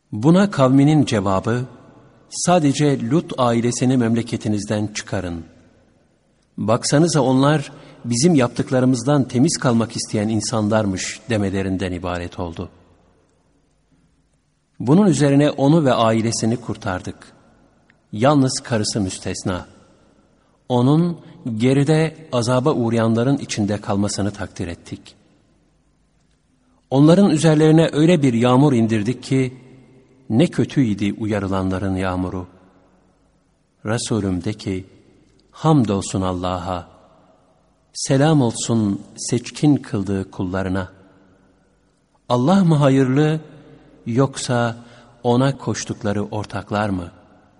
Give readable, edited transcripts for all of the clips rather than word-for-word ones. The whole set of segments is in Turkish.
Buna kavminin cevabı, sadece Lut ailesini memleketinizden çıkarın. Baksanıza onlar bizim yaptıklarımızdan temiz kalmak isteyen insanlarmış demelerinden ibaret oldu. Bunun üzerine onu ve ailesini kurtardık. Yalnız karısı müstesna. Onun geride azaba uğrayanların içinde kalmasını takdir ettik. Onların üzerlerine öyle bir yağmur indirdik ki, ne kötüydi uyarılanların yağmuru. Resulüm de ki, hamdolsun Allah'a, selam olsun seçkin kıldığı kullarına. Allah mı hayırlı, yoksa ona koştukları ortaklar mı?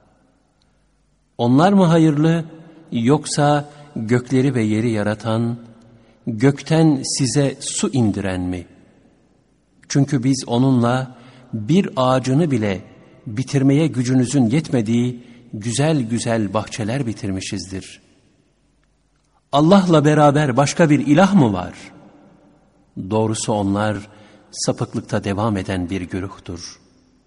Onlar mı hayırlı, yoksa gökleri ve yeri yaratan, gökten size su indiren mi? Çünkü biz onunla bir ağacını bile bitirmeye gücünüzün yetmediği güzel güzel bahçeler bitirmişizdir. Allah'la beraber başka bir ilah mı var? Doğrusu onlar sapıklıkta devam eden bir güruhtur.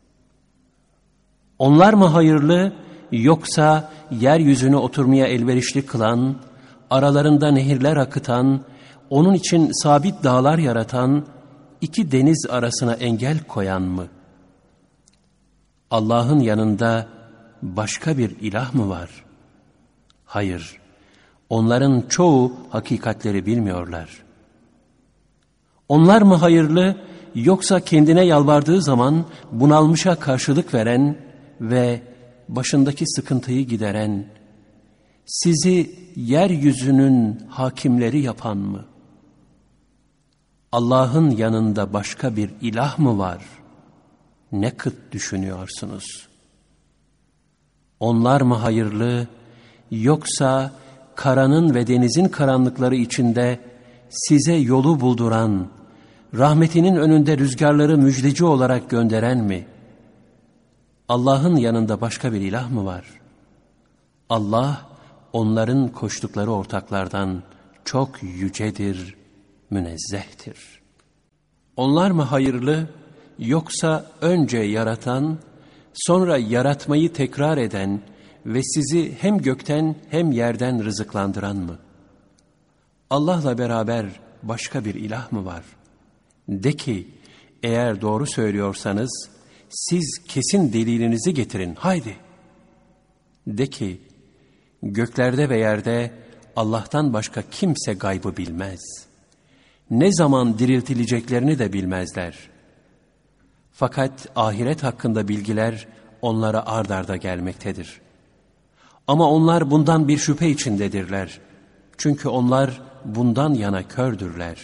Onlar mı hayırlı, yoksa yeryüzünü oturmaya elverişli kılan, aralarında nehirler akıtan, onun için sabit dağlar yaratan, iki deniz arasına engel koyan mı? Allah'ın yanında başka bir ilah mı var? Hayır, onların çoğu hakikatleri bilmiyorlar. Onlar mı hayırlı, yoksa kendine yalvardığı zaman bunalmışa karşılık veren ve başındaki sıkıntıyı gideren, sizi yeryüzünün hakimleri yapan mı? Allah'ın yanında başka bir ilah mı var? Ne kıt düşünüyorsunuz? Onlar mı hayırlı, yoksa karanın ve denizin karanlıkları içinde size yolu bulduran, rahmetinin önünde rüzgarları müjdeci olarak gönderen mi? Allah'ın yanında başka bir ilah mı var? Allah, onların koştukları ortaklardan çok yücedir, münezzehtir. Onlar mı hayırlı, yoksa önce yaratan, sonra yaratmayı tekrar eden ve sizi hem gökten hem yerden rızıklandıran mı? Allah'la beraber başka bir ilah mı var? De ki, eğer doğru söylüyorsanız, siz kesin delilinizi getirin, haydi. De ki, göklerde ve yerde Allah'tan başka kimse gaybı bilmez. Ne zaman diriltileceklerini de bilmezler. Fakat ahiret hakkında bilgiler onlara ard arda gelmektedir. Ama onlar bundan bir şüphe içindedirler. Çünkü onlar bundan yana kördürler.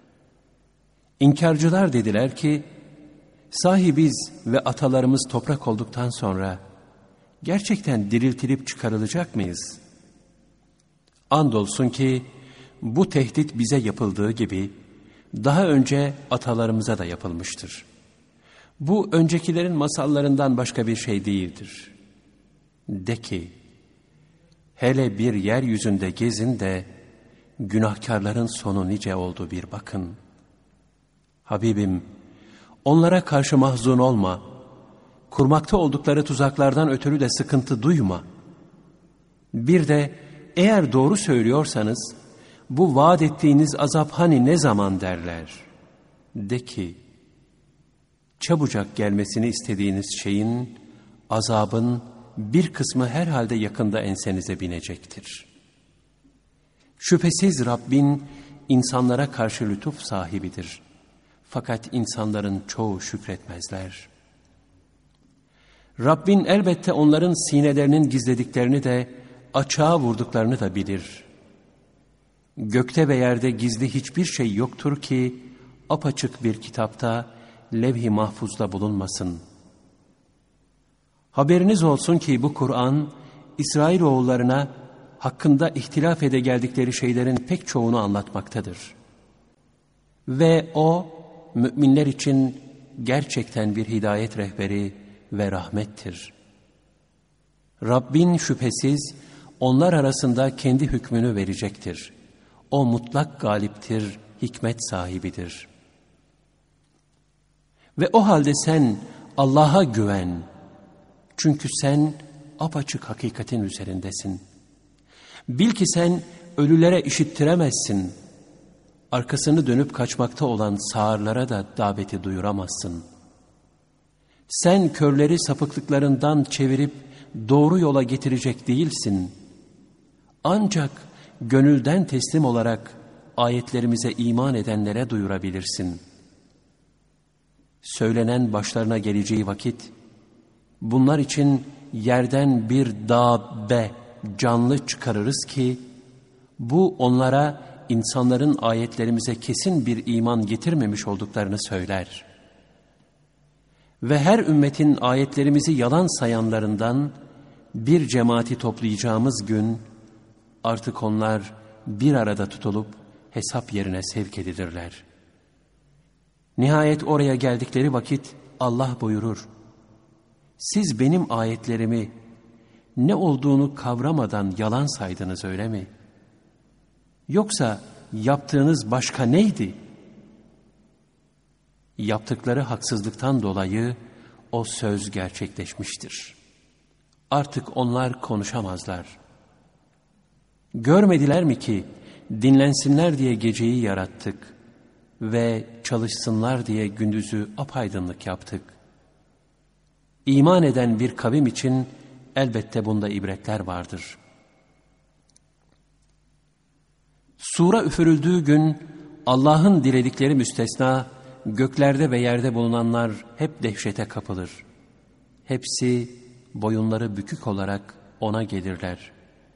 İnkarcılar dediler ki, sahi biz ve atalarımız toprak olduktan sonra gerçekten diriltilip çıkarılacak mıyız? Andolsun ki bu tehdit bize yapıldığı gibi daha önce atalarımıza da yapılmıştır. Bu öncekilerin masallarından başka bir şey değildir. De ki, hele bir yeryüzünde gezin de günahkarların sonu nice oldu bir bakın. Habibim, onlara karşı mahzun olma, kurmakta oldukları tuzaklardan ötürü de sıkıntı duyma. Bir de eğer doğru söylüyorsanız, bu vaat ettiğiniz azap hani ne zaman derler? De ki, çabucak gelmesini istediğiniz şeyin, azabın bir kısmı herhalde yakında ensenize binecektir. Şüphesiz Rabbin insanlara karşı lütuf sahibidir. Fakat insanların çoğu şükretmezler. Rabbin elbette onların sinelerinin gizlediklerini de, açığa vurduklarını da bilir. Gökte ve yerde gizli hiçbir şey yoktur ki, apaçık bir kitapta, levh-i mahfuzda bulunmasın. Haberiniz olsun ki bu Kur'an, İsrailoğullarına hakkında ihtilaf ede geldikleri şeylerin pek çoğunu anlatmaktadır. Ve o, müminler için gerçekten bir hidayet rehberi ve rahmettir. Rabbin şüphesiz onlar arasında kendi hükmünü verecektir. O mutlak galiptir, hikmet sahibidir. Ve o halde sen Allah'a güven. Çünkü sen apaçık hakikatin üzerindesin. Bil ki sen ölülere işittiremezsin. Arkasını dönüp kaçmakta olan sağırlara da daveti duyuramazsın. Sen körleri sapıklıklarından çevirip doğru yola getirecek değilsin. Ancak gönülden teslim olarak ayetlerimize iman edenlere duyurabilirsin. Söylenen başlarına geleceği vakit, bunlar için yerden bir dabbe, canlı çıkarırız ki, bu onlara insanların ayetlerimize kesin bir iman getirmemiş olduklarını söyler. Ve her ümmetin ayetlerimizi yalan sayanlarından bir cemaati toplayacağımız gün, artık onlar bir arada tutulup hesap yerine sevk edilirler. Nihayet oraya geldikleri vakit Allah buyurur: siz benim ayetlerimi ne olduğunu kavramadan yalan saydınız öyle mi? Yoksa yaptığınız başka neydi? Yaptıkları haksızlıktan dolayı o söz gerçekleşmiştir. Artık onlar konuşamazlar. Görmediler mi ki dinlensinler diye geceyi yarattık ve çalışsınlar diye gündüzü apaydınlık yaptık. İman eden bir kavim için elbette bunda ibretler vardır. Sura üfürüldüğü gün Allah'ın diledikleri müstesna, göklerde ve yerde bulunanlar hep dehşete kapılır. Hepsi boyunları bükük olarak ona gelirler.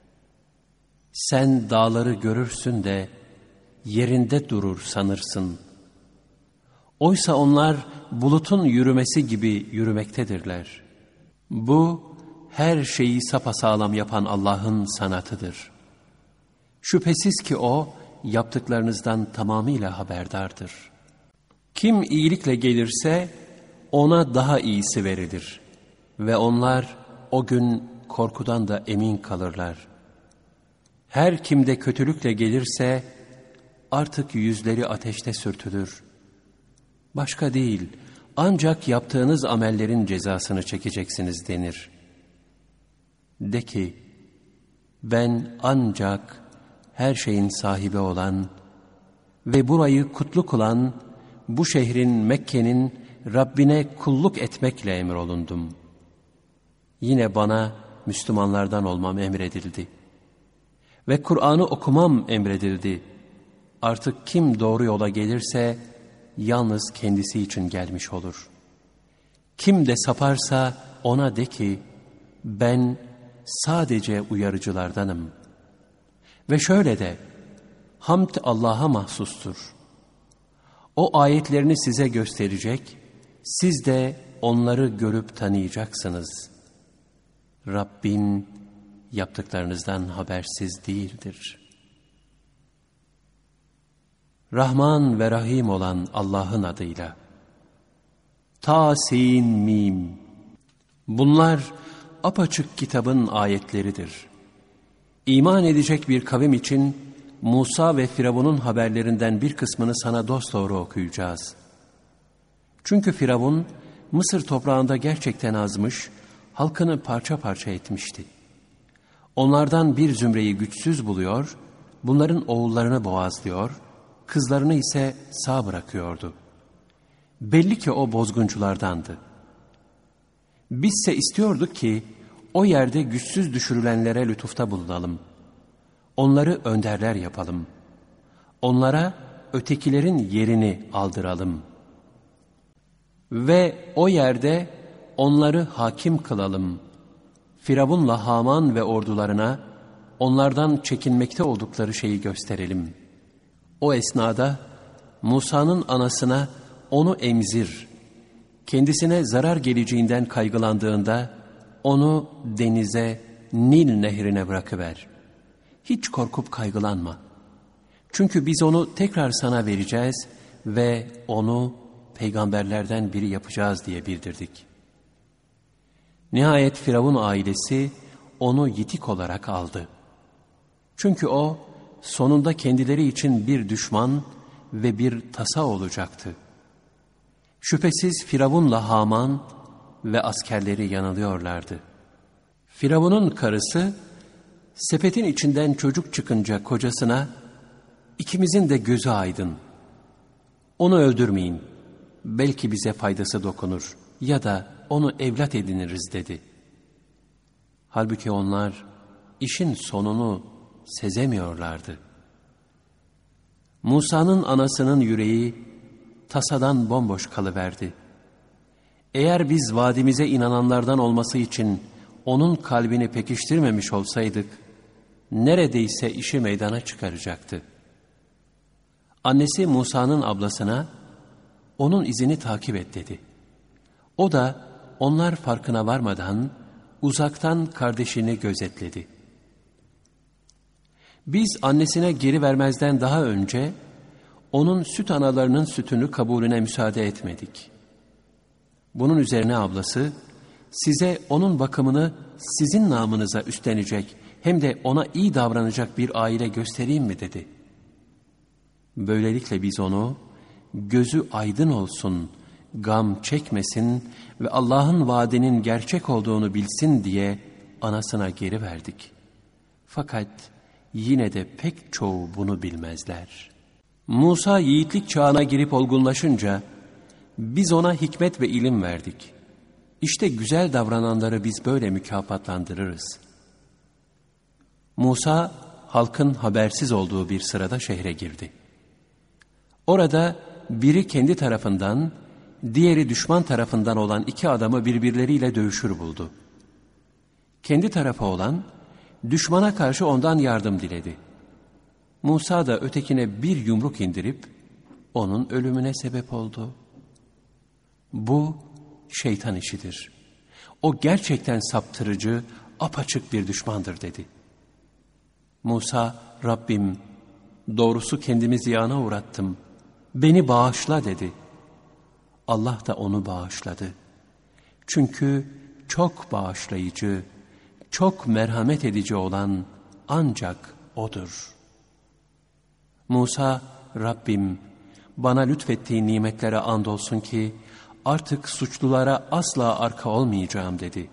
Sen dağları görürsün de yerinde durur sanırsın. Oysa onlar bulutun yürümesi gibi yürümektedirler. Bu her şeyi sapasağlam yapan Allah'ın sanatıdır. Şüphesiz ki O yaptıklarınızdan tamamıyla haberdardır. Kim iyilikle gelirse ona daha iyisi verilir ve onlar o gün korkudan da emin kalırlar. Her kimde kötülükle gelirse artık yüzleri ateşte sürtülür. Başka değil, ancak yaptığınız amellerin cezasını çekeceksiniz denir. De ki, ben ancak her şeyin sahibi olan ve burayı kutlu kılan bu şehrin, Mekke'nin Rabbine kulluk etmekle emrolundum. Yine bana Müslümanlardan olmam emredildi. Ve Kur'an'ı okumam emredildi. Artık kim doğru yola gelirse yalnız kendisi için gelmiş olur. Kim de saparsa ona de ki, ben sadece uyarıcılardanım. Ve şöyle de, hamd Allah'a mahsustur. O ayetlerini size gösterecek, siz de onları görüp tanıyacaksınız. Rabbin yaptıklarınızdan habersiz değildir. Rahman ve Rahim olan Allah'ın adıyla. Ta-sin mim. Bunlar apaçık kitabın ayetleridir. İman edecek bir kavim için Musa ve Firavun'un haberlerinden bir kısmını sana dosdoğru okuyacağız. Çünkü Firavun Mısır toprağında gerçekten azmış, halkını parça parça etmişti. Onlardan bir zümreyi güçsüz buluyor, bunların oğullarını boğazlıyor, kızlarını ise sağ bırakıyordu. Belli ki o bozgunculardandı. Bizse istiyorduk ki o yerde güçsüz düşürülenlere lütufta bulunalım. Onları önderler yapalım. Onlara ötekilerin yerini aldıralım. Ve o yerde onları hakim kılalım. Firavun'la Haman ve ordularına onlardan çekinmekte oldukları şeyi gösterelim. O esnada Musa'nın anasına onu emzir, kendisine zarar geleceğinden kaygılandığında onu denize, Nil nehrine bırakıver. Hiç korkup kaygılanma. Çünkü biz onu tekrar sana vereceğiz ve onu peygamberlerden biri yapacağız diye bildirdik. Nihayet Firavun ailesi onu yitik olarak aldı. Çünkü o sonunda kendileri için bir düşman ve bir tasa olacaktı. Şüphesiz Firavun'la Haman ve askerleri yanılıyorlardı. Firavun'un karısı, sepetin içinden çocuk çıkınca kocasına, "İkimizin de gözü aydın. Onu öldürmeyin. Belki bize faydası dokunur ya da onu evlat ediniriz," dedi. Halbuki onlar işin sonunu sezemiyorlardı. Musa'nın anasının yüreği tasadan bomboş kalıverdi. Eğer biz vaadimize inananlardan olması için onun kalbini pekiştirmemiş olsaydık, neredeyse işi meydana çıkaracaktı. Annesi Musa'nın ablasına, "Onun izini takip et," dedi. O da onlar farkına varmadan uzaktan kardeşini gözetledi. Biz annesine geri vermezden daha önce onun süt analarının sütünü kabulüne müsaade etmedik. Bunun üzerine ablası, "Size onun bakımını sizin namınıza üstlenecek hem de ona iyi davranacak bir aile göstereyim mi?" dedi. Böylelikle biz onu gözü aydın olsun, gam çekmesin ve Allah'ın vaadinin gerçek olduğunu bilsin diye anasına geri verdik. Fakat yine de pek çoğu bunu bilmezler. Musa yiğitlik çağına girip olgunlaşınca biz ona hikmet ve ilim verdik. İşte güzel davrananları biz böyle mükafatlandırırız. Musa halkın habersiz olduğu bir sırada şehre girdi. Orada biri kendi tarafından, diğeri düşman tarafından olan iki adamı birbirleriyle dövüşür buldu. Kendi tarafı olan, düşmana karşı ondan yardım diledi. Musa da ötekine bir yumruk indirip, onun ölümüne sebep oldu. Bu şeytan işidir. O gerçekten saptırıcı, apaçık bir düşmandır dedi. Musa, "Rabbim, doğrusu kendimi ziyana uğrattım. Beni bağışla," dedi. Allah da onu bağışladı. Çünkü çok bağışlayıcı, çok merhamet edici olan ancak O'dur. Musa, "Rabbim, bana lütfettiğin nimetlere andolsun ki artık suçlulara asla arka olmayacağım," dedi.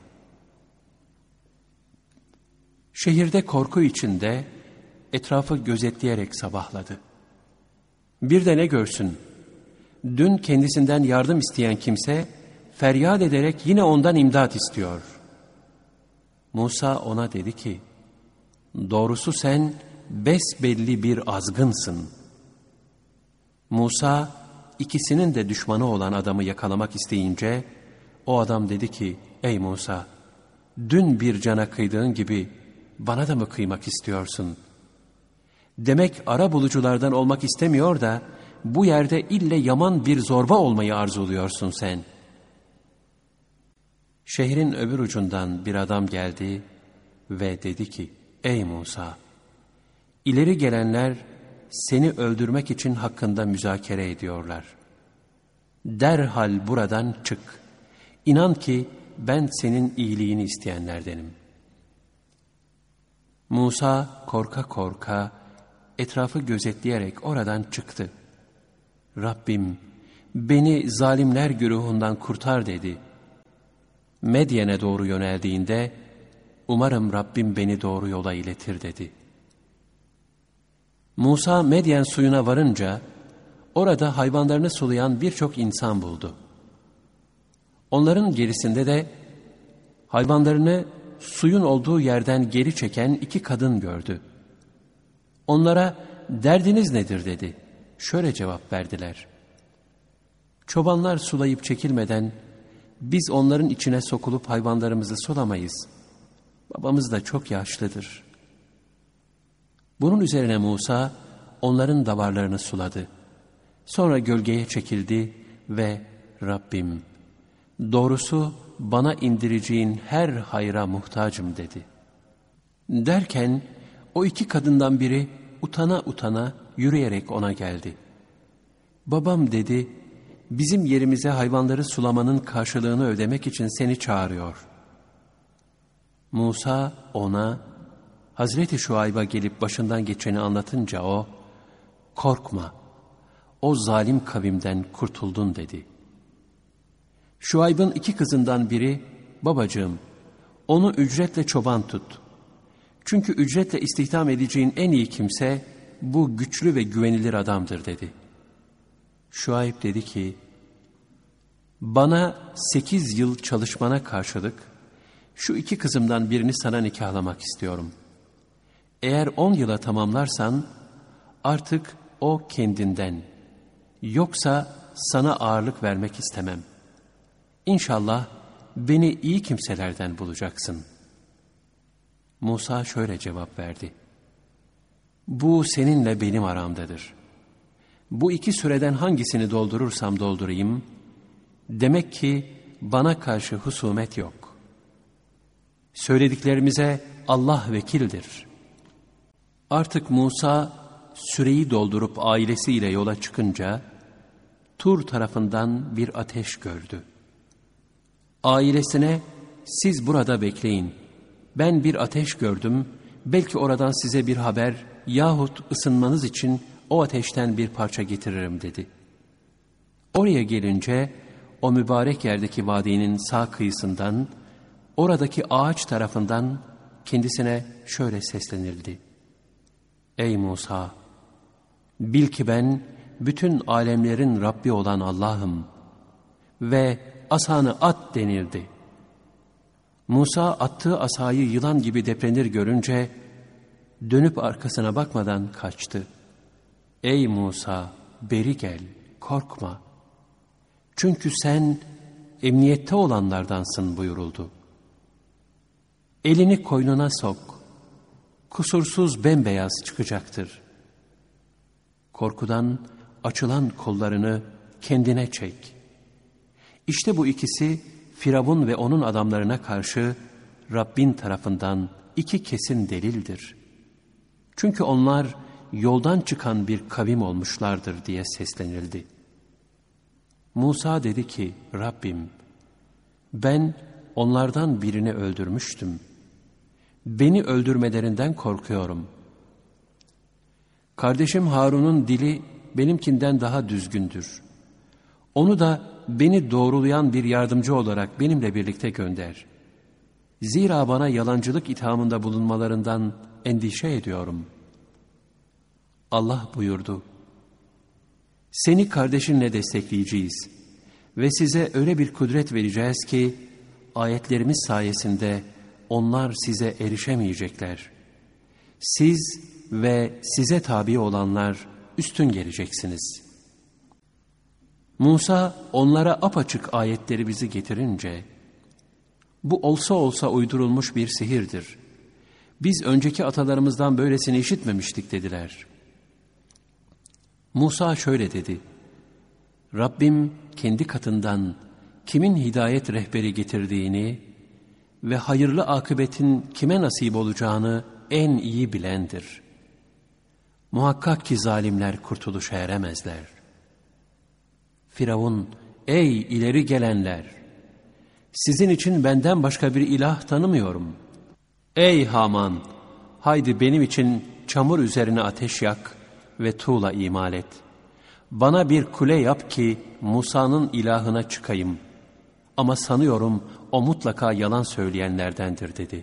Şehirde korku içinde etrafı gözetleyerek sabahladı. Bir de ne görsün? Dün kendisinden yardım isteyen kimse feryat ederek yine ondan imdat istiyor. Musa ona dedi ki, "Doğrusu sen besbelli bir azgınsın." Musa ikisinin de düşmanı olan adamı yakalamak isteyince o adam dedi ki, "Ey Musa, dün bir cana kıydığın gibi bana da mı kıymak istiyorsun? Demek arabuluculardan olmak istemiyor da bu yerde ille yaman bir zorba olmayı arzuluyorsun sen." Şehrin öbür ucundan bir adam geldi ve dedi ki, "Ey Musa, ileri gelenler seni öldürmek için hakkında müzakere ediyorlar. Derhal buradan çık. İnan ki ben senin iyiliğini isteyenlerdenim." Musa korka korka etrafı gözetleyerek oradan çıktı. "Rabbim, beni zalimler güruhundan kurtar," dedi. Medyen'e doğru yöneldiğinde, "Umarım Rabbim beni doğru yola iletir," dedi. Musa Medyen suyuna varınca, orada hayvanlarını sulayan birçok insan buldu. Onların gerisinde de hayvanlarını suyun olduğu yerden geri çeken iki kadın gördü. Onlara, "Derdiniz nedir?" dedi. Şöyle cevap verdiler: "Çobanlar sulayıp çekilmeden biz onların içine sokulup hayvanlarımızı sulamayız. Babamız da çok yaşlıdır." Bunun üzerine Musa onların davarlarını suladı. Sonra gölgeye çekildi ve "Rabbim, doğrusu bana indireceğin her hayra muhtacım," dedi. Derken o iki kadından biri utana utana yürüyerek ona geldi. "Babam," dedi, "bizim yerimize hayvanları sulamanın karşılığını ödemek için seni çağırıyor." Musa ona Hazreti Şuayb'a gelip başından geçeni anlatınca o, "Korkma, o zalim kavimden kurtuldun," dedi. Şuayb'ın 2 kızından biri, babacığım, onu ücretle çoban tut. Çünkü ücretle istihdam edeceğin en iyi kimse, bu güçlü ve güvenilir adamdır dedi. Şuayb dedi ki, bana 8 yıl çalışmana karşılık, şu 2 kızımdan birini sana nikahlamak istiyorum. Eğer 10 yıla tamamlarsan, artık o kendinden, yoksa sana ağırlık vermek istemem. İnşallah beni iyi kimselerden bulacaksın. Musa şöyle cevap verdi. Bu seninle benim aramdadır. Bu 2 süreden hangisini doldurursam doldurayım, demek ki bana karşı husumet yok. Söylediklerimize Allah vekildir. Artık Musa süreyi doldurup ailesiyle yola çıkınca, Tur tarafından bir ateş gördü. Ailesine, siz burada bekleyin, ben bir ateş gördüm, belki oradan size bir haber yahut ısınmanız için o ateşten bir parça getiririm dedi. Oraya gelince, o mübarek yerdeki vadinin sağ kıyısından, oradaki ağaç tarafından kendisine şöyle seslenildi. Ey Musa! Bil ki ben, bütün alemlerin Rabbi olan Allah'ım ve asanı at denildi. Musa attığı asayı yılan gibi deprenir görünce, dönüp arkasına bakmadan kaçtı. Ey Musa! Beri gel, korkma. Çünkü sen emniyette olanlardansın buyuruldu. Elini koynuna sok, kusursuz bembeyaz çıkacaktır. Korkudan açılan kollarını kendine çek. İşte bu ikisi Firavun ve onun adamlarına karşı Rabbin tarafından 2 kesin delildir. Çünkü onlar yoldan çıkan bir kavim olmuşlardır diye seslenildi. Musa dedi ki, Rabbim, ben onlardan birini öldürmüştüm. Beni öldürmelerinden korkuyorum. Kardeşim Harun'un dili benimkinden daha düzgündür. Onu da beni doğrulayan bir yardımcı olarak benimle birlikte gönder. Zira bana yalancılık ithamında bulunmalarından endişe ediyorum. Allah buyurdu, seni kardeşinle destekleyeceğiz ve size öyle bir kudret vereceğiz ki, ayetlerimiz sayesinde onlar size erişemeyecekler. Siz ve size tabi olanlar üstün geleceksiniz. Musa onlara apaçık ayetleri bizi getirince, bu olsa olsa uydurulmuş bir sihirdir. Biz önceki atalarımızdan böylesini işitmemiştik dediler. Musa şöyle dedi, Rabbim kendi katından kimin hidayet rehberi getirdiğini ve hayırlı akıbetin kime nasip olacağını en iyi bilendir. Muhakkak ki zalimler kurtuluşa eremezler. Firavun, ey ileri gelenler! Sizin için benden başka bir ilah tanımıyorum. Ey Haman! Haydi benim için çamur üzerine ateş yak ve tuğla imal et. Bana bir kule yap ki Musa'nın ilahına çıkayım. Ama sanıyorum o mutlaka yalan söyleyenlerdendir dedi.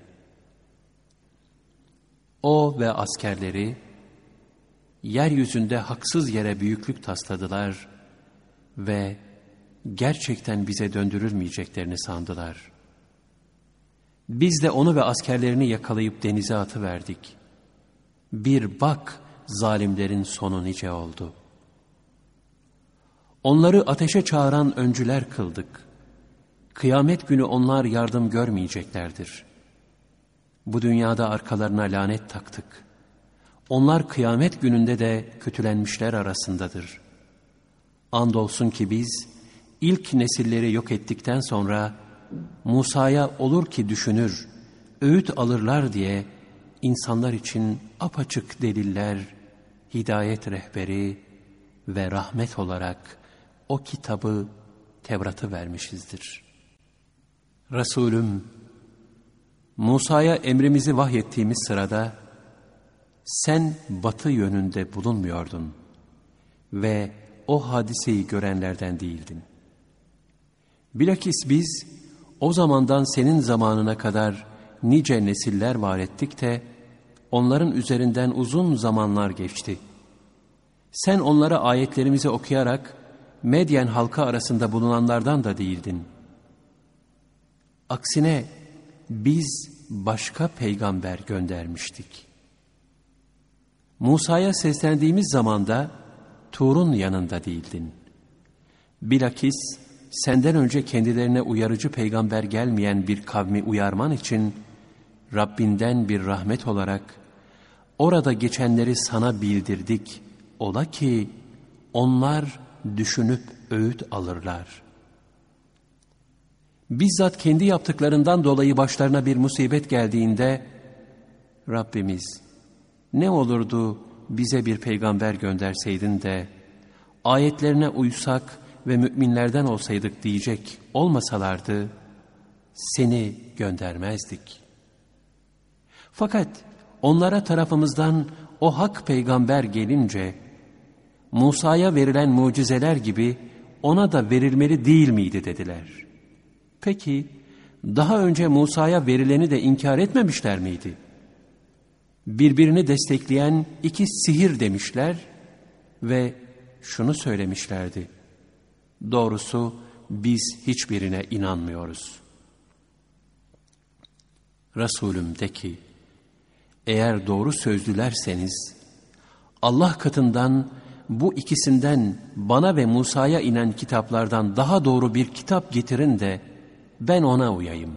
O ve askerleri yeryüzünde haksız yere büyüklük tasladılar ve gerçekten bize döndürülmeyeceklerini sandılar. Biz de onu ve askerlerini yakalayıp denize atıverdik. Bir bak zalimlerin sonu nice oldu. Onları ateşe çağıran öncüler kıldık. Kıyamet günü onlar yardım görmeyeceklerdir. Bu dünyada arkalarına lanet taktık. Onlar kıyamet gününde de kötülenmişler arasındadır. Andolsun ki biz ilk nesilleri yok ettikten sonra Musa'ya olur ki düşünür, öğüt alırlar diye insanlar için apaçık deliller, hidayet rehberi ve rahmet olarak o kitabı, Tevrat'ı vermişizdir. Resulüm, Musa'ya emrimizi vahyettiğimiz sırada sen batı yönünde bulunmuyordun ve o hadiseyi görenlerden değildin. Bilakis biz o zamandan senin zamanına kadar nice nesiller var ettik de onların üzerinden uzun zamanlar geçti. Sen onlara ayetlerimizi okuyarak Medyen halkı arasında bulunanlardan da değildin. Aksine biz başka peygamber göndermiştik. Musa'ya seslendiğimiz zamanda Tur'un yanında değildin. Bilakis senden önce kendilerine uyarıcı peygamber gelmeyen bir kavmi uyarman için Rabbinden bir rahmet olarak orada geçenleri sana bildirdik. Ola ki onlar düşünüp öğüt alırlar. Bizzat kendi yaptıklarından dolayı başlarına bir musibet geldiğinde Rabbimiz ne olurdu bize bir peygamber gönderseydin de ayetlerine uysak ve müminlerden olsaydık diyecek olmasalardı seni göndermezdik. Fakat onlara tarafımızdan o hak peygamber gelince Musa'ya verilen mucizeler gibi ona da verilmeli değil miydi dediler. Peki daha önce Musa'ya verileni de inkar etmemişler miydi? Birbirini destekleyen iki sihir demişler ve şunu söylemişlerdi. Doğrusu biz hiçbirine inanmıyoruz. Resulüm de ki, eğer doğru sözlülerseniz Allah katından bu ikisinden bana ve Musa'ya inen kitaplardan daha doğru bir kitap getirin de ben ona uyayım.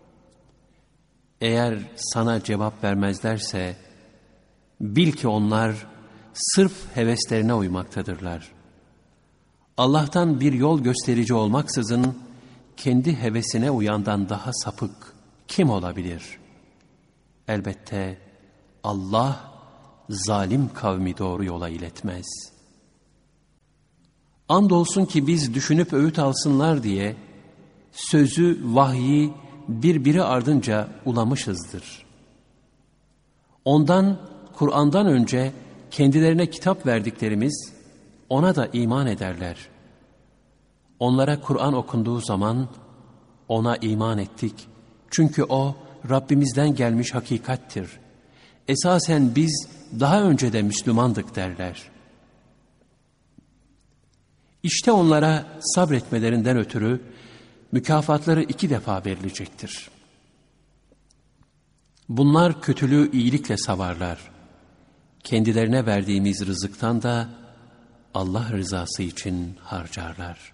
Eğer sana cevap vermezlerse bil ki onlar sırf heveslerine uymaktadırlar. Allah'tan bir yol gösterici olmaksızın kendi hevesine uyandan daha sapık kim olabilir? Elbette Allah zalim kavmi doğru yola iletmez. Andolsun ki biz düşünüp öğüt alsınlar diye sözü, vahyi birbiri ardınca ulamışızdır. Ondan, Kur'an'dan önce kendilerine kitap verdiklerimiz ona da iman ederler. Onlara Kur'an okunduğu zaman ona iman ettik. Çünkü o Rabbimizden gelmiş hakikattir. Esasen biz daha önce de Müslümandık derler. İşte onlara sabretmelerinden ötürü mükafatları 2 defa verilecektir. Bunlar kötülüğü iyilikle savarlar. Kendilerine verdiğimiz rızıktan da Allah rızası için harcarlar.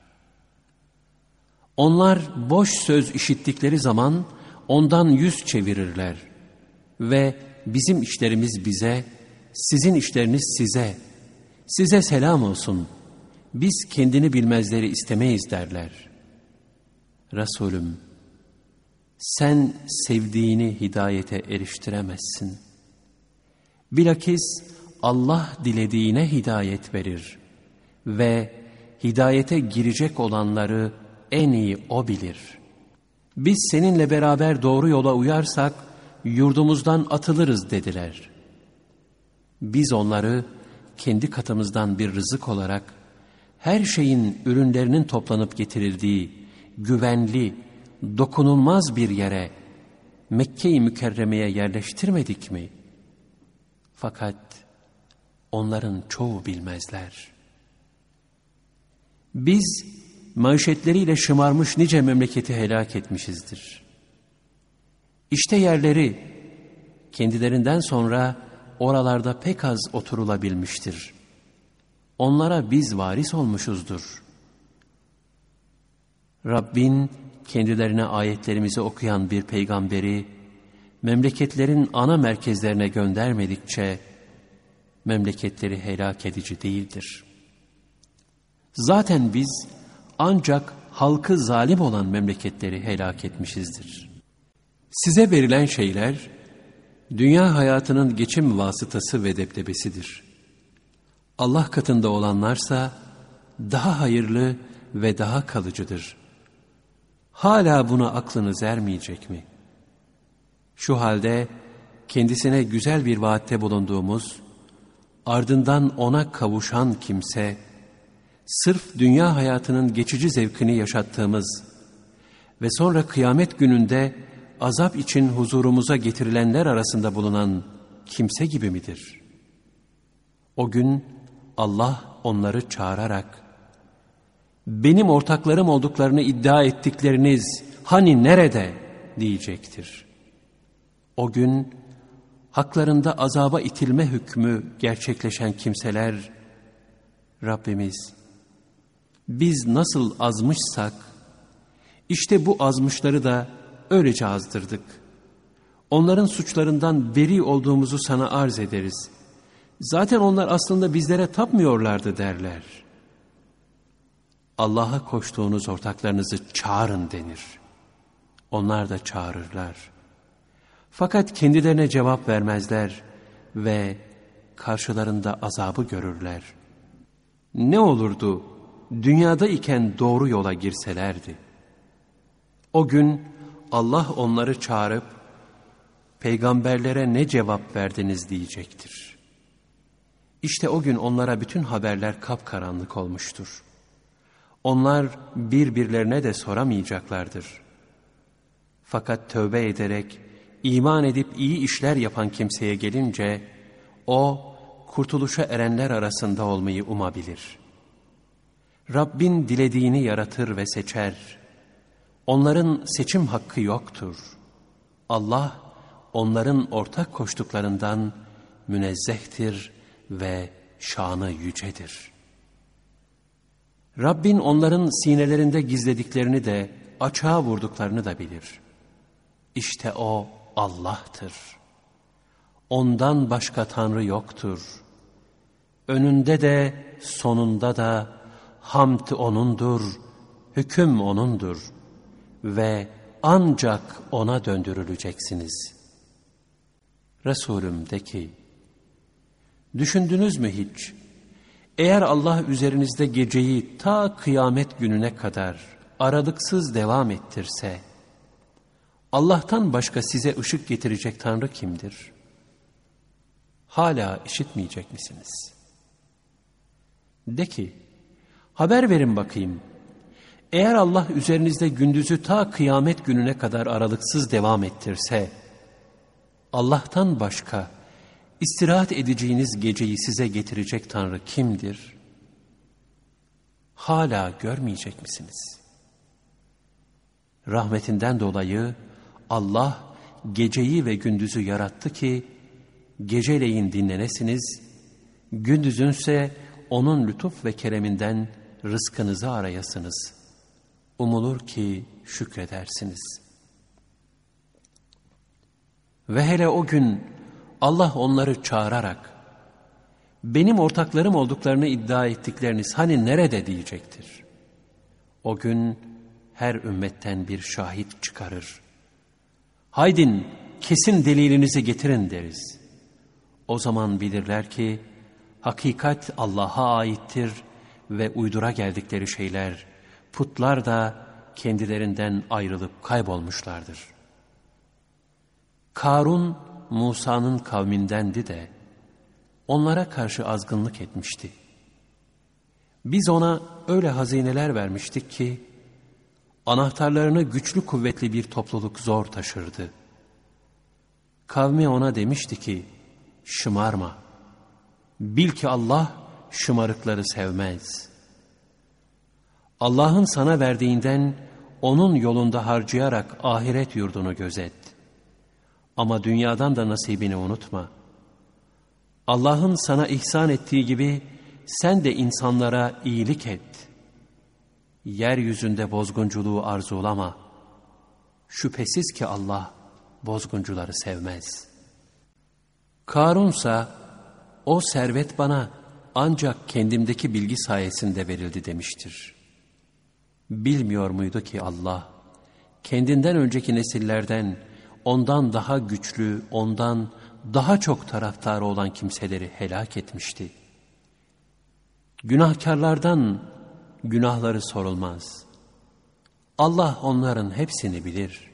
Onlar boş söz işittikleri zaman ondan yüz çevirirler ve bizim işlerimiz bize, sizin işleriniz size, size selam olsun, biz kendini bilmezleri istemeyiz derler. Resulüm, sen sevdiğini hidayete eriştiremezsin. Bilakis Allah dilediğine hidayet verir ve hidayete girecek olanları en iyi O bilir. Biz seninle beraber doğru yola uyarsak yurdumuzdan atılırız dediler. Biz onları kendi katımızdan bir rızık olarak her şeyin ürünlerinin toplanıp getirildiği güvenli, dokunulmaz bir yere Mekke-i Mükerreme'ye yerleştirmedik mi? Fakat onların çoğu bilmezler. Biz maişetleriyle şımarmış nice memleketi helak etmişizdir. İşte yerleri kendilerinden sonra oralarda pek az oturulabilmiştir. Onlara biz varis olmuşuzdur. Rabbin kendilerine ayetlerimizi okuyan bir peygamberi memleketlerin ana merkezlerine göndermedikçe memleketleri helak edici değildir. Zaten biz ancak halkı zalim olan memleketleri helak etmişizdir. Size verilen şeyler dünya hayatının geçim vasıtası ve debdebesidir. Allah katında olanlarsa daha hayırlı ve daha kalıcıdır. Hala buna aklınız ermeyecek mi? Şu halde kendisine güzel bir vaatte bulunduğumuz, ardından ona kavuşan kimse, sırf dünya hayatının geçici zevkini yaşattığımız ve sonra kıyamet gününde azap için huzurumuza getirilenler arasında bulunan kimse gibi midir? O gün Allah onları çağırarak, benim ortaklarım olduklarını iddia ettikleriniz hani nerede diyecektir. O gün haklarında azaba itilme hükmü gerçekleşen kimseler, Rabbimiz biz nasıl azmışsak, işte bu azmışları da öylece azdırdık. Onların suçlarından beri olduğumuzu sana arz ederiz. Zaten onlar aslında bizlere tapmıyorlardı derler. Allah'a koştuğunuz ortaklarınızı çağırın denir. Onlar da çağırırlar. Fakat kendilerine cevap vermezler ve karşılarında azabı görürler. Ne olurdu dünyada iken doğru yola girselerdi? O gün Allah onları çağırıp, peygamberlere ne cevap verdiniz diyecektir. İşte o gün onlara bütün haberler kapkaranlık olmuştur. Onlar birbirlerine de soramayacaklardır. Fakat tövbe ederek, iman edip iyi işler yapan kimseye gelince, o kurtuluşa erenler arasında olmayı umabilir. Rabbin dilediğini yaratır ve seçer. Onların seçim hakkı yoktur. Allah, onların ortak koştuklarından münezzehtir ve şanı yücedir. Rabbin onların sinelerinde gizlediklerini de açığa vurduklarını da bilir. İşte o Allah'tır. Ondan başka Tanrı yoktur. Önünde de sonunda da hamd O'nundur, hüküm O'nundur ve ancak O'na döndürüleceksiniz. Resulüm de ki, düşündünüz mü hiç? Eğer Allah üzerinizde geceyi ta kıyamet gününe kadar aralıksız devam ettirse, Allah'tan başka size ışık getirecek Tanrı kimdir? Hala işitmeyecek misiniz? De ki, haber verin bakayım. Eğer Allah üzerinizde gündüzü ta kıyamet gününe kadar aralıksız devam ettirse, Allah'tan başka istirahat edeceğiniz geceyi size getirecek Tanrı kimdir? Hala görmeyecek misiniz? Rahmetinden dolayı Allah geceyi ve gündüzü yarattı ki geceleyin dinlenesiniz, gündüzünse O'nun lütuf ve kereminden rızkınızı arayasınız. Umulur ki şükredersiniz. Ve hele o gün Allah onları çağırarak, benim ortaklarım olduklarını iddia ettikleriniz hani nerede diyecektir. O gün her ümmetten bir şahit çıkarır. Haydin kesin delilinizi getirin deriz. O zaman bilirler ki hakikat Allah'a aittir ve uydura geldikleri şeyler, putlar da kendilerinden ayrılıp kaybolmuşlardır. Karun Musa'nın kavmindendi de onlara karşı azgınlık etmişti. Biz ona öyle hazineler vermiştik ki anahtarlarını güçlü kuvvetli bir topluluk zor taşırdı. Kavmi ona demişti ki, şımarma. Bil ki Allah şımarıkları sevmez. Allah'ın sana verdiğinden O'nun yolunda harcayarak ahiret yurdunu gözet. Ama dünyadan da nasibini unutma. Allah'ın sana ihsan ettiği gibi sen de insanlara iyilik et. Yeryüzünde bozgunculuğu arzulama. Şüphesiz ki Allah bozguncuları sevmez. Karunsa, o servet bana ancak kendimdeki bilgi sayesinde verildi demiştir. Bilmiyor muydu ki Allah, kendinden önceki nesillerden ondan daha güçlü, ondan daha çok taraftarı olan kimseleri helak etmişti. Günahkarlardan günahları sorulmaz. Allah onların hepsini bilir.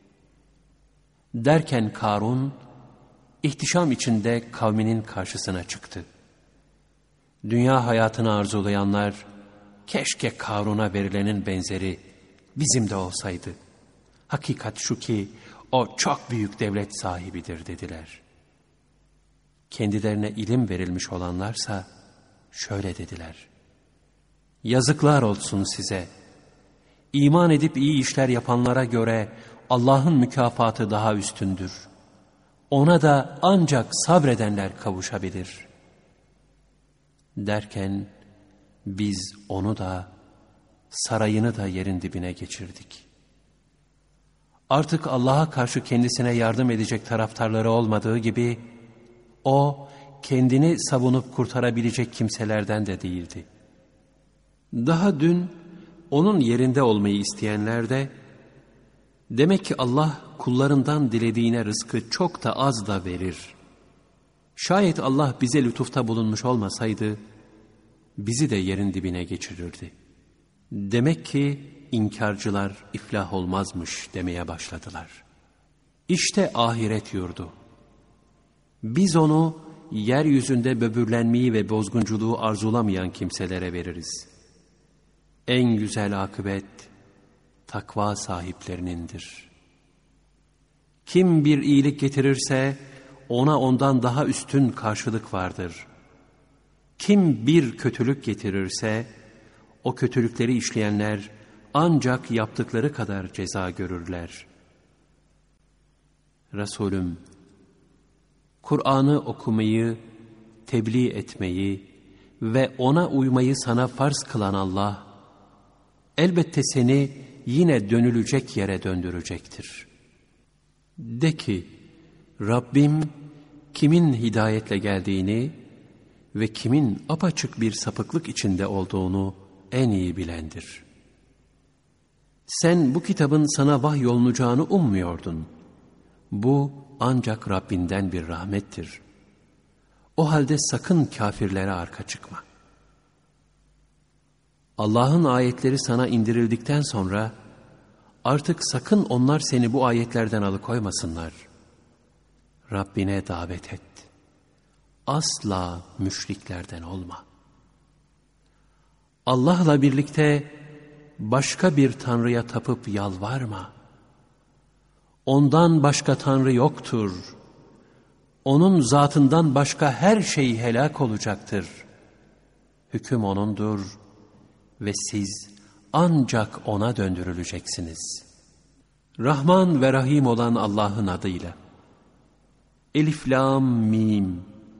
Derken Karun, ihtişam içinde kavminin karşısına çıktı. Dünya hayatını arzulayanlar, keşke Karun'a verilenin benzeri bizim de olsaydı Hakikat şu ki o çok büyük devlet sahibidir dediler. Kendilerine ilim verilmiş olanlarsa şöyle dediler: yazıklar olsun size. İman edip iyi işler yapanlara göre Allah'ın mükafatı daha üstündür. Ona da ancak sabredenler kavuşabilir. Derken biz onu da sarayını da yerin dibine geçirdik. Artık Allah'a karşı kendisine yardım edecek taraftarları olmadığı gibi o kendini savunup kurtarabilecek kimselerden de değildi. Daha dün onun yerinde olmayı isteyenler de demek ki Allah kullarından dilediğine rızkı çok da az da verir. Şayet Allah bize lütufta bulunmuş olmasaydı bizi de yerin dibine geçirirdi. Demek ki inkarcılar iflah olmazmış demeye başladılar. İşte ahiret yurdu. Biz onu yeryüzünde böbürlenmeyi ve bozgunculuğu arzulamayan kimselere veririz. En güzel akıbet takva sahiplerinindir. Kim bir iyilik getirirse ona ondan daha üstün karşılık vardır. Kim bir kötülük getirirse o kötülükleri işleyenler ancak yaptıkları kadar ceza görürler. Resulüm, Kur'an'ı okumayı, tebliğ etmeyi ve ona uymayı sana farz kılan Allah, elbette seni yine dönülecek yere döndürecektir. De ki, Rabbim kimin hidayetle geldiğini ve kimin apaçık bir sapıklık içinde olduğunu en iyi bilendir. Sen bu kitabın sana vahyolunacağını ummuyordun. Bu ancak Rabbinden bir rahmettir. O halde sakın kafirlere arka çıkma. Allah'ın ayetleri sana indirildikten sonra artık sakın onlar seni bu ayetlerden alıkoymasınlar. Rabbine davet et. Asla müşriklerden olma. Allah'la birlikte başka bir tanrıya tapıp yalvarma. Ondan başka tanrı yoktur. Onun zatından başka her şey helak olacaktır. Hüküm O'nundur ve siz ancak O'na döndürüleceksiniz. Rahman ve Rahim olan Allah'ın adıyla. Elif, Lam, Mim.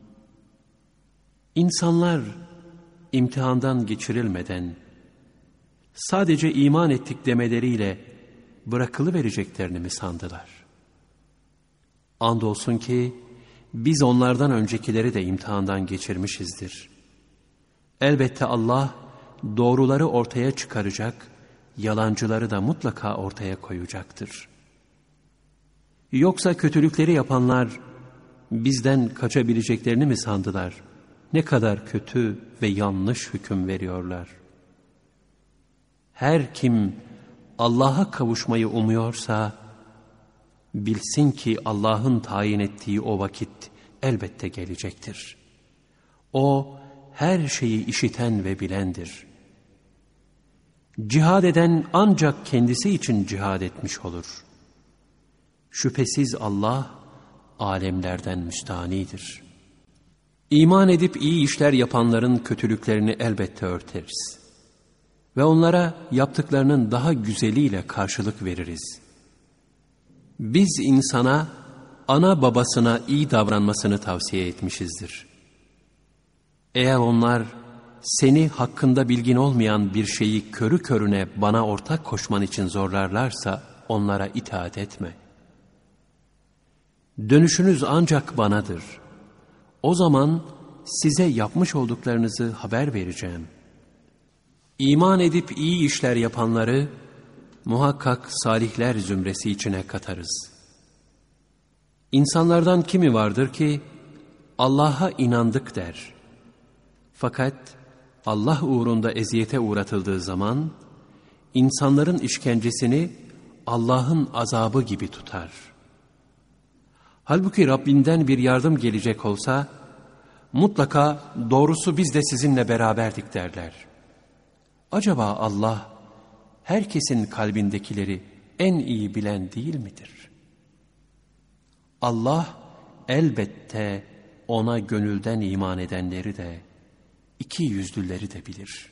İnsanlar imtihandan geçirilmeden sadece iman ettik demeleriyle bırakılıvereceklerini mi sandılar? Andolsun ki biz onlardan öncekileri de imtihandan geçirmişizdir. Elbette Allah doğruları ortaya çıkaracak, yalancıları da mutlaka ortaya koyacaktır. Yoksa kötülükleri yapanlar bizden kaçabileceklerini mi sandılar? Ne kadar kötü ve yanlış hüküm veriyorlar. Her kim Allah'a kavuşmayı umuyorsa bilsin ki Allah'ın tayin ettiği o vakit elbette gelecektir. O her şeyi işiten ve bilendir. Cihad eden ancak kendisi için cihad etmiş olur. Şüphesiz Allah alemlerden müstanidir. İman edip iyi işler yapanların kötülüklerini elbette örteriz. Ve onlara yaptıklarının daha güzeliyle karşılık veririz. Biz insana, ana babasına iyi davranmasını tavsiye etmişizdir. Eğer onlar seni hakkında bilgin olmayan bir şeyi körü körüne bana ortak koşman için zorlarlarsa onlara itaat etme. Dönüşünüz ancak banadır. O zaman size yapmış olduklarınızı haber vereceğim. İman edip iyi işler yapanları muhakkak salihler zümresi içine katarız. İnsanlardan kimi vardır ki Allah'a inandık der. Fakat Allah uğrunda eziyete uğratıldığı zaman insanların işkencesini Allah'ın azabı gibi tutar. Halbuki Rabbinden bir yardım gelecek olsa mutlaka doğrusu biz de sizinle beraberdik derler. Acaba Allah herkesin kalbindekileri en iyi bilen değil midir? Allah elbette ona gönülden iman edenleri de, iki yüzlüleri de bilir.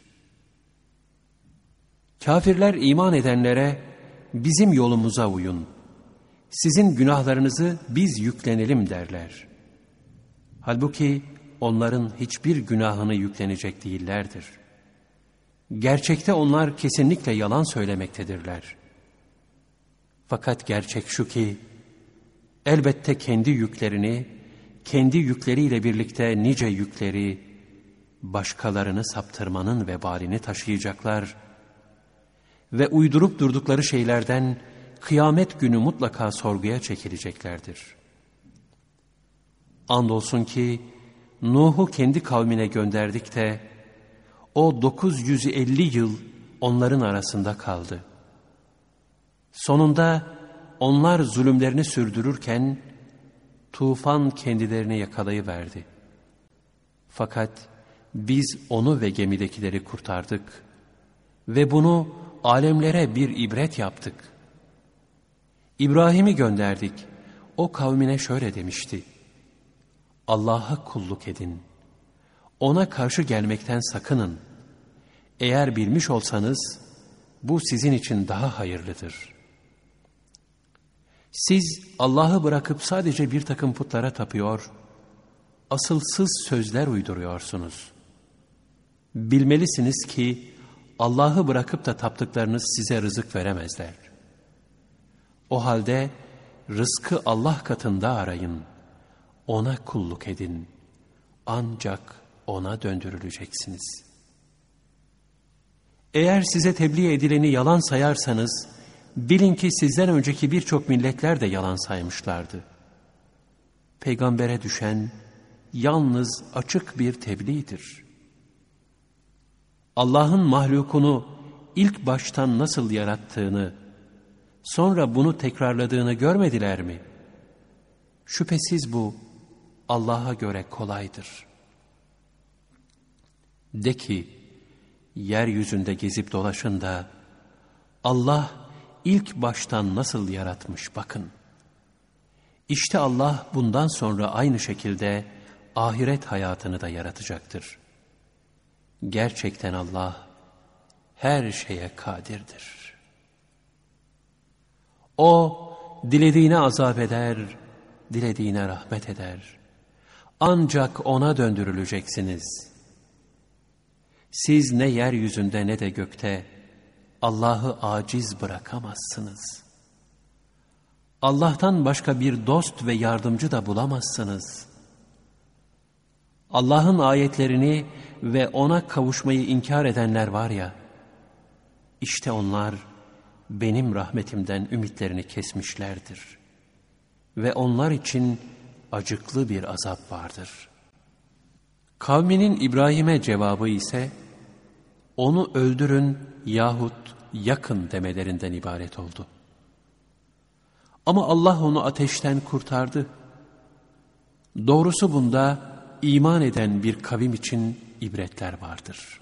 Kafirler iman edenlere, bizim yolumuza uyun, sizin günahlarınızı biz yüklenelim derler. Halbuki onların hiçbir günahını yüklenecek değillerdir. Gerçekte onlar kesinlikle yalan söylemektedirler. Fakat gerçek şu ki, elbette kendi yüklerini, kendi yükleriyle birlikte nice yükleri, başkalarını saptırmanın vebalini taşıyacaklar ve uydurup durdukları şeylerden kıyamet günü mutlaka sorguya çekileceklerdir. Andolsun ki Nuh'u kendi kavmine gönderdik de o 950 yıl onların arasında kaldı. Sonunda onlar zulümlerini sürdürürken tufan kendilerini yakalayıverdi. Fakat biz onu ve gemidekileri kurtardık ve bunu alemlere bir ibret yaptık. İbrahim'i gönderdik. O kavmine şöyle demişti: Allah'a kulluk edin. Ona karşı gelmekten sakının. Eğer bilmiş olsanız bu sizin için daha hayırlıdır. Siz Allah'ı bırakıp sadece bir takım putlara tapıyor, asılsız sözler uyduruyorsunuz. Bilmelisiniz ki Allah'ı bırakıp da taptıklarınız size rızık veremezler. O halde rızkı Allah katında arayın, ona kulluk edin, ancak ona döndürüleceksiniz. Eğer size tebliğ edileni yalan sayarsanız, bilin ki sizden önceki birçok milletler de yalan saymışlardı. Peygambere düşen yalnız açık bir tebliğdir. Allah'ın mahlukunu ilk baştan nasıl yarattığını, sonra bunu tekrarladığını görmediler mi? Şüphesiz bu Allah'a göre kolaydır. De ki, yeryüzünde gezip dolaşın da Allah ilk baştan nasıl yaratmış bakın. İşte Allah bundan sonra aynı şekilde ahiret hayatını da yaratacaktır. Gerçekten Allah her şeye kadirdir. O dilediğine azap eder, dilediğine rahmet eder. Ancak ona döndürüleceksiniz. Siz ne yeryüzünde ne de gökte Allah'ı aciz bırakamazsınız. Allah'tan başka bir dost ve yardımcı da bulamazsınız. Allah'ın ayetlerini ve ona kavuşmayı inkar edenler var ya, işte onlar benim rahmetimden ümitlerini kesmişlerdir. Ve onlar için acıklı bir azap vardır. Kavminin İbrahim'e cevabı ise, onu öldürün yahut yakın demelerinden ibaret oldu. Ama Allah onu ateşten kurtardı. Doğrusu bunda iman eden bir kavim için ibretler vardır.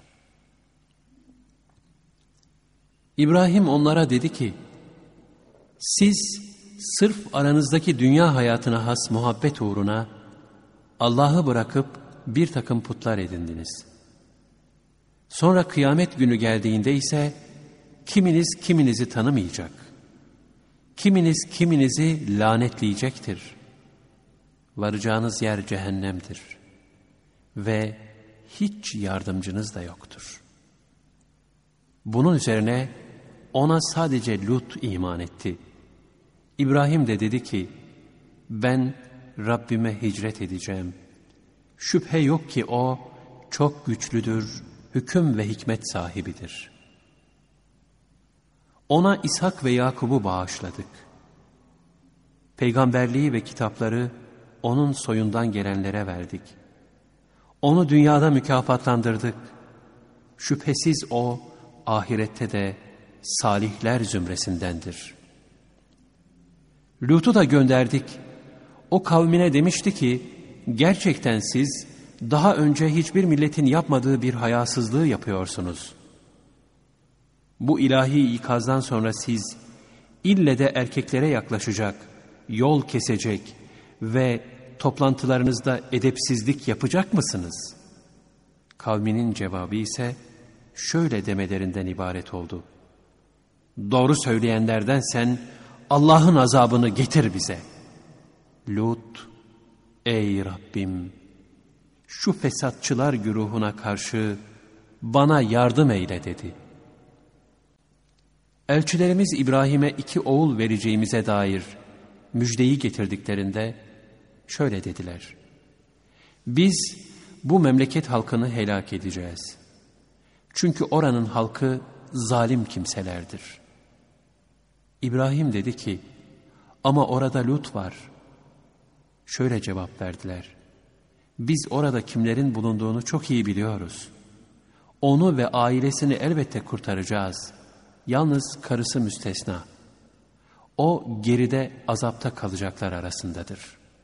İbrahim onlara dedi ki, siz sırf aranızdaki dünya hayatına has muhabbet uğruna Allah'ı bırakıp bir takım putlar edindiniz. Sonra kıyamet günü geldiğinde ise kiminiz kiminizi tanımayacak, kiminiz kiminizi lanetleyecektir. Varacağınız yer cehennemdir ve hiç yardımcınız da yoktur. Bunun üzerine ona sadece Lut iman etti. İbrahim de dedi ki, ben Rabbime hicret edeceğim. Şüphe yok ki o çok güçlüdür, hüküm ve hikmet sahibidir. Ona İshak ve Yakub'u bağışladık. Peygamberliği ve kitapları onun soyundan gelenlere verdik. Onu dünyada mükafatlandırdık. Şüphesiz o ahirette de salihler zümresindendir. Lut'u da gönderdik. O kavmine demişti ki, gerçekten siz daha önce hiçbir milletin yapmadığı bir hayasızlığı yapıyorsunuz. Bu ilahi ikazdan sonra siz ille de erkeklere yaklaşacak, yol kesecek ve toplantılarınızda edepsizlik yapacak mısınız? Kavminin cevabı ise şöyle demelerinden ibaret oldu: doğru söyleyenlerden sen Allah'ın azabını getir bize. Lut, ey Rabbim, şu fesatçılar güruhuna karşı bana yardım eyle dedi. Elçilerimiz İbrahim'e 2 oğul vereceğimize dair müjdeyi getirdiklerinde şöyle dediler: biz bu memleket halkını helak edeceğiz. Çünkü oranın halkı zalim kimselerdir. İbrahim dedi ki, ama orada Lut var. Şöyle cevap verdiler: biz orada kimlerin bulunduğunu çok iyi biliyoruz. Onu ve ailesini elbette kurtaracağız. Yalnız karısı müstesna. O geride azapta kalacaklar arasındadır.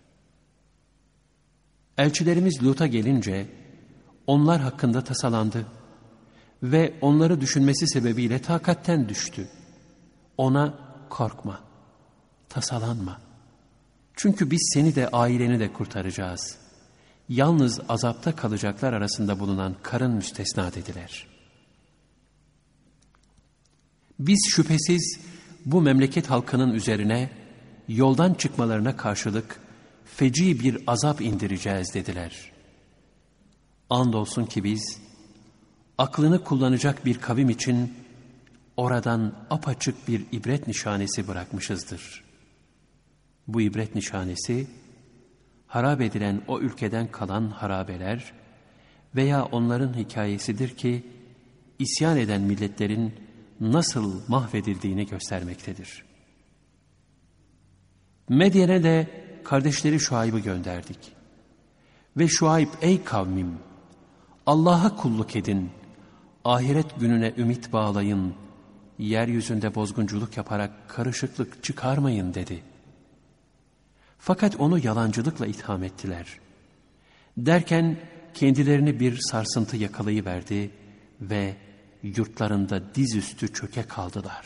Elçilerimiz Lut'a gelince onlar hakkında tasalandı ve onları düşünmesi sebebiyle takatten düştü. Ona korkma, tasalanma. Çünkü biz seni de aileni de kurtaracağız. Yalnız azapta kalacaklar arasında bulunan karın müstesna dediler. Biz şüphesiz bu memleket halkının üzerine yoldan çıkmalarına karşılık feci bir azap indireceğiz dediler. Andolsun ki biz aklını kullanacak bir kavim için oradan apaçık bir ibret nişanesi bırakmışızdır. Bu ibret nişanesi, harap edilen o ülkeden kalan harabeler veya onların hikayesidir ki, isyan eden milletlerin nasıl mahvedildiğini göstermektedir. Medyen'e de kardeşleri Şuayb'ı gönderdik. Ve Şuayb, ey kavmim, Allah'a kulluk edin, ahiret gününe ümit bağlayın, yeryüzünde bozgunculuk yaparak karışıklık çıkarmayın dedi. Fakat onu yalancılıkla itham ettiler. Derken kendilerini bir sarsıntı yakalayıverdi ve yurtlarında dizüstü çöke kaldılar.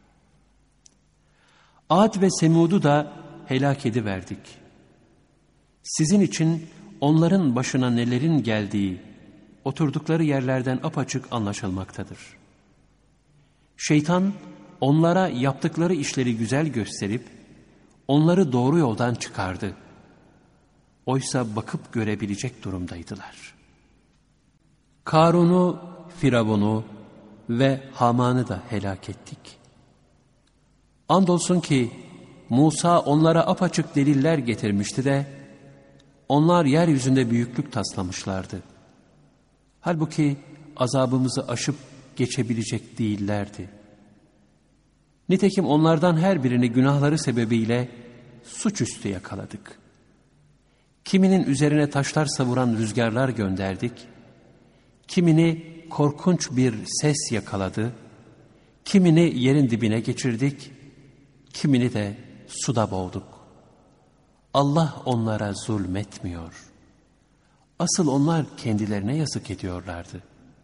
Ad ve Semud'u da helak ediverdik. Sizin için onların başına nelerin geldiği, oturdukları yerlerden apaçık anlaşılmaktadır. Şeytan onlara yaptıkları işleri güzel gösterip, onları doğru yoldan çıkardı. Oysa bakıp görebilecek durumdaydılar. Karun'u, Firavun'u ve Haman'ı da helak ettik. Andolsun ki Musa onlara apaçık deliller getirmişti de onlar yeryüzünde büyüklük taslamışlardı. Halbuki azabımızı aşıp geçebilecek değillerdi. Nitekim onlardan her birini günahları sebebiyle suçüstü yakaladık. Kiminin üzerine taşlar savuran rüzgarlar gönderdik, kimini korkunç bir ses yakaladı, kimini yerin dibine geçirdik, kimini de suda boğduk. Allah onlara zulmetmiyor. Asıl onlar kendilerine yazık ediyorlardı.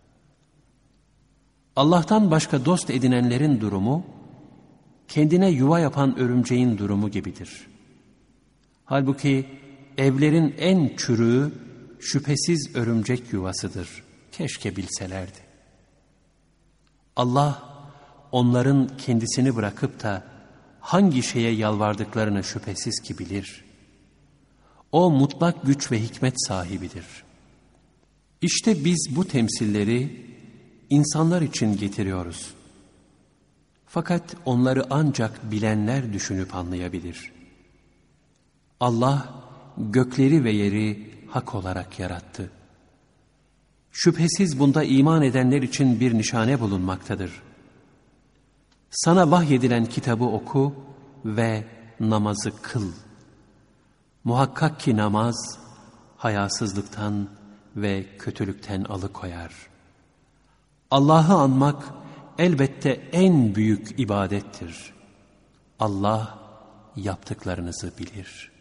Allah'tan başka dost edinenlerin durumu, kendine yuva yapan örümceğin durumu gibidir. Halbuki evlerin en çürüğü şüphesiz örümcek yuvasıdır. Keşke bilselerdi. Allah onların kendisini bırakıp da hangi şeye yalvardıklarını şüphesiz ki bilir. O mutlak güç ve hikmet sahibidir. İşte biz bu temsilleri insanlar için getiriyoruz. Fakat onları ancak bilenler düşünüp anlayabilir. Allah gökleri ve yeri hak olarak yarattı. Şüphesiz bunda iman edenler için bir nişane bulunmaktadır. Sana vahyedilen kitabı oku ve namazı kıl. Muhakkak ki namaz hayasızlıktan ve kötülükten alıkoyar. Allah'ı anmak elbette en büyük ibadettir. Allah yaptıklarınızı bilir.